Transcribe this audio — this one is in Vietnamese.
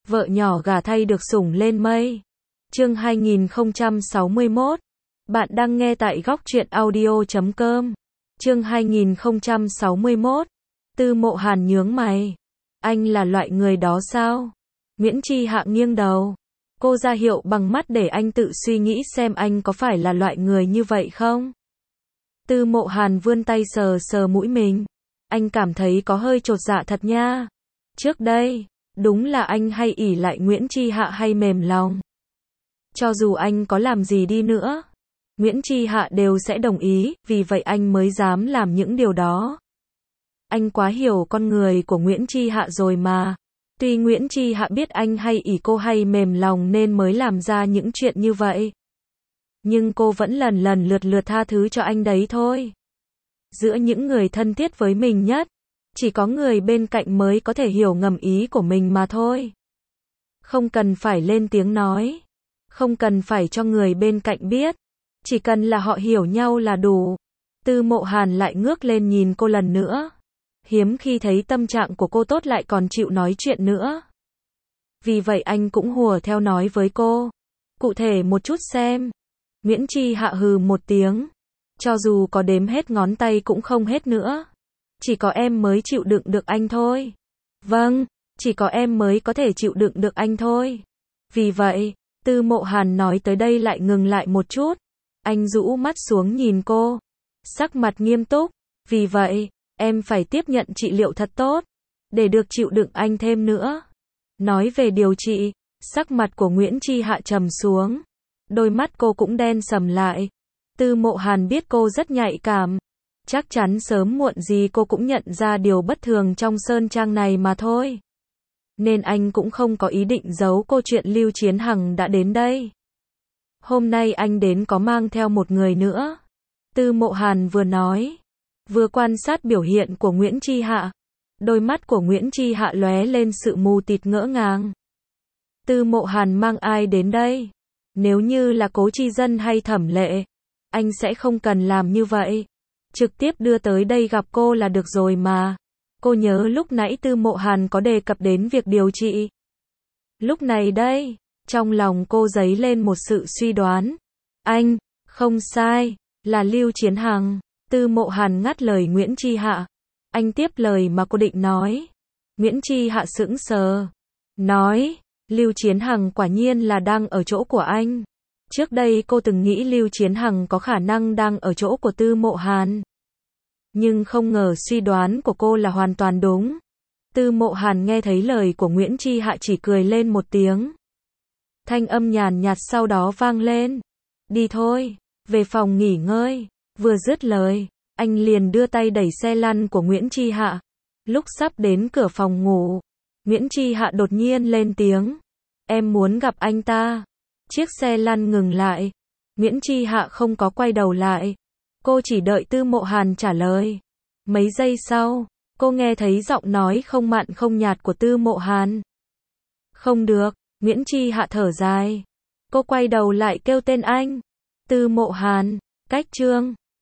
Vợ nhỏ gả thay được sủng lên mây. Chương 2061. Bạn đang nghe tại góc truyện audio.com. Chương 2061. Tư Mộ Hàn nhướng mày. Anh là loại người đó sao? Nguyễn Chi Hạ nghiêng đầu. Cô ra hiệu bằng mắt để anh tự suy nghĩ xem anh có phải là loại người như vậy không? Tư Mộ Hàn vươn tay sờ sờ mũi mình. Anh cảm thấy có hơi chột dạ thật nha. Trước đây, đúng là anh hay ỷ lại Nguyễn Chi Hạ hay mềm lòng. Cho dù anh có làm gì đi nữa, Nguyễn Chi Hạ đều sẽ đồng ý, vì vậy anh mới dám làm những điều đó. Anh quá hiểu con người của Nguyễn Chi Hạ rồi mà. Tuy Nguyễn Chi Hạ biết anh hay ỷ cô hay mềm lòng nên mới làm ra những chuyện như vậy, nhưng cô vẫn lần lần lượt lượt tha thứ cho anh đấy thôi. Giữa những người thân thiết với mình nhất, chỉ có người bên cạnh mới có thể hiểu ngầm ý của mình mà thôi. Không cần phải lên tiếng nói, không cần phải cho người bên cạnh biết, chỉ cần là họ hiểu nhau là đủ. Tư Mộ Hàn lại ngước lên nhìn cô lần nữa. Hiếm khi thấy tâm trạng của cô tốt lại còn chịu nói chuyện nữa. Vì vậy anh cũng hùa theo nói với cô. Cụ thể một chút xem. Nguyễn Chi Hạ hừ một tiếng. Cho dù có đếm hết ngón tay cũng không hết nữa. Chỉ có em mới chịu đựng được anh thôi. Vâng, chỉ có em mới có thể chịu đựng được anh thôi. Vì vậy, Tư Mộ Hàn nói tới đây lại ngừng lại một chút. Anh rũ mắt xuống nhìn cô. Sắc mặt nghiêm túc. Vì vậy, em phải tiếp nhận trị liệu thật tốt, để được chịu đựng anh thêm nữa. Nói về điều trị, sắc mặt của Nguyễn Chi Hạ trầm xuống. Đôi mắt cô cũng đen sầm lại. Tư Mộ Hàn biết cô rất nhạy cảm. Chắc chắn sớm muộn gì cô cũng nhận ra điều bất thường trong sơn trang này mà thôi. Nên anh cũng không có ý định giấu cô chuyện Lưu Chiến Hằng đã đến đây. Hôm nay anh đến có mang theo một người nữa. Tư Mộ Hàn vừa nói, vừa quan sát biểu hiện của Nguyễn Chi Hạ. Đôi mắt của Nguyễn Chi Hạ lóe lên sự mù tịt ngỡ ngàng. Tư Mộ Hàn mang ai đến đây? Nếu như là Cố Chi Dân hay Thẩm Lệ, anh sẽ không cần làm như vậy. Trực tiếp đưa tới đây gặp cô là được rồi mà. Cô nhớ lúc nãy Tư Mộ Hàn có đề cập đến việc điều trị. Lúc này đây, trong lòng cô dấy lên một sự suy đoán. Anh, không sai, là Lưu Chiến Hằng. Tư Mộ Hàn ngắt lời Nguyễn Chi Hạ. Anh tiếp lời mà cô định nói. Nguyễn Chi Hạ sững sờ. Nói, Lưu Chiến Hằng quả nhiên là đang ở chỗ của anh. Trước đây cô từng nghĩ Lưu Chiến Hằng có khả năng đang ở chỗ của Tư Mộ Hàn. Nhưng không ngờ suy đoán của cô là hoàn toàn đúng. Tư Mộ Hàn nghe thấy lời của Nguyễn Chi Hạ chỉ cười lên một tiếng. Thanh âm nhàn nhạt sau đó vang lên. Đi thôi, về phòng nghỉ ngơi. Vừa dứt lời, anh liền đưa tay đẩy xe lăn của Nguyễn Chi Hạ. Lúc sắp đến cửa phòng ngủ, Nguyễn Chi Hạ đột nhiên lên tiếng. Em muốn gặp anh ta. Chiếc xe lăn ngừng lại. Nguyễn Chi Hạ không có quay đầu lại. Cô chỉ đợi Tư Mộ Hàn trả lời. Mấy giây sau, cô nghe thấy giọng nói không mặn không nhạt của Tư Mộ Hàn. Không được, Nguyễn Chi Hạ thở dài. Cô quay đầu lại kêu tên anh. Tư Mộ Hàn, cách chương.